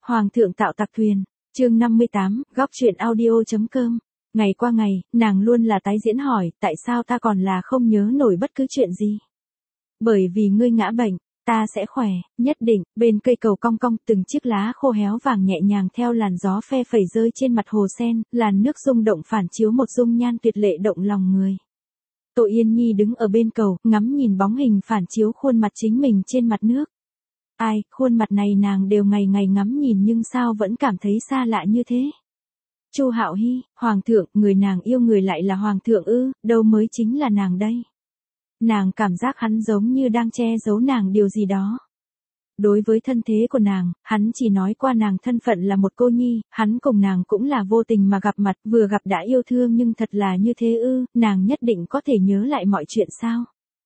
Hoàng thượng tạo tặc thuyền, chương 58, góc chuyện audio.com. Ngày qua ngày, nàng luôn là tái diễn hỏi, tại sao ta còn là không nhớ nổi bất cứ chuyện gì? Bởi vì ngươi ngã bệnh, ta sẽ khỏe, nhất định. Bên cây cầu cong cong, từng chiếc lá khô héo vàng nhẹ nhàng theo làn gió phe phẩy rơi trên mặt hồ sen, làn nước rung động phản chiếu một dung nhan tuyệt lệ động lòng người. Tô Yên Nhi đứng ở bên cầu, ngắm nhìn bóng hình phản chiếu khuôn mặt chính mình trên mặt nước. Ai, khuôn mặt này nàng đều ngày ngày ngắm nhìn nhưng sao vẫn cảm thấy xa lạ như thế? Chu Hạo Hy, Hoàng thượng, người nàng yêu người lại là Hoàng thượng ư, đâu mới chính là nàng đây. Nàng cảm giác hắn giống như đang che giấu nàng điều gì đó. Đối với thân thế của nàng, hắn chỉ nói qua nàng thân phận là một cô nhi, hắn cùng nàng cũng là vô tình mà gặp mặt, vừa gặp đã yêu thương nhưng thật là như thế ư, nàng nhất định có thể nhớ lại mọi chuyện sao?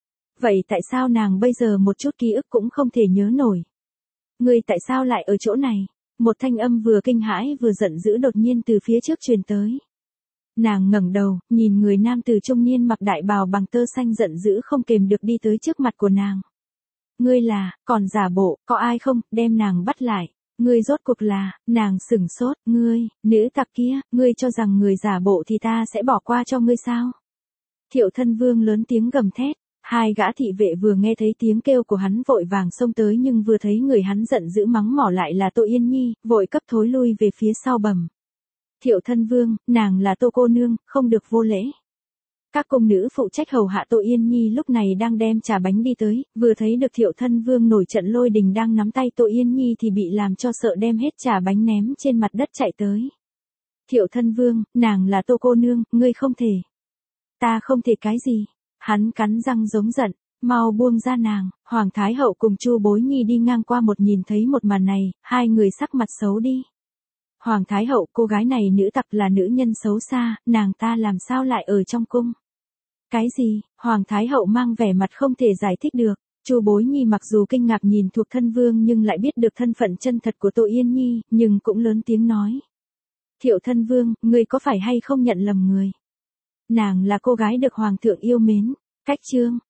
Vậy tại sao nàng bây giờ một chút ký ức cũng không thể nhớ nổi? Ngươi tại sao lại ở chỗ này? Một thanh âm vừa kinh hãi vừa giận dữ đột nhiên từ phía trước truyền tới. Nàng ngẩng đầu, nhìn người nam tử trung niên mặc đại bào bằng tơ xanh giận dữ không kềm được đi tới trước mặt của nàng. Ngươi là, còn giả bộ, có ai không, đem nàng bắt lại. Ngươi rốt cuộc là, nàng sửng sốt, ngươi, nữ tặc kia, ngươi cho rằng người giả bộ thì ta sẽ bỏ qua cho ngươi sao? Thiệu Thân Vương lớn tiếng gầm thét. Hai gã thị vệ vừa nghe thấy tiếng kêu của hắn vội vàng xông tới nhưng vừa thấy người hắn giận dữ mắng mỏ lại là Tô Yên Nhi, vội cấp thối lui về phía sau bẩm. Thiệu Thân Vương, nàng là Tô cô nương, không được vô lễ. Các cung nữ phụ trách hầu hạ Tô Yên Nhi lúc này đang đem trà bánh đi tới, vừa thấy được Thiệu Thân Vương nổi trận lôi đình đang nắm tay Tô Yên Nhi thì bị làm cho sợ đem hết trà bánh ném trên mặt đất chạy tới. Thiệu Thân Vương, nàng là Tô cô nương, ngươi không thể. Ta không thể cái gì? Hắn cắn răng giống giận, mau buông ra nàng. Hoàng Thái Hậu cùng Chu Bối Nhi đi ngang qua một nhìn thấy một màn này, hai người sắc mặt xấu đi. Hoàng Thái Hậu, cô gái này nữ tặc là nữ nhân xấu xa, nàng ta làm sao lại ở trong cung? Cái gì? Hoàng Thái Hậu mang vẻ mặt không thể giải thích được. Chu Bối Nhi mặc dù kinh ngạc nhìn Thuộc Thân Vương nhưng lại biết được thân phận chân thật của Tô Yên Nhi, nhưng cũng lớn tiếng nói. Thiệu Thân Vương, ngươi có phải hay không nhận lầm người? Nàng là cô gái được Hoàng thượng yêu mến. Cách chương.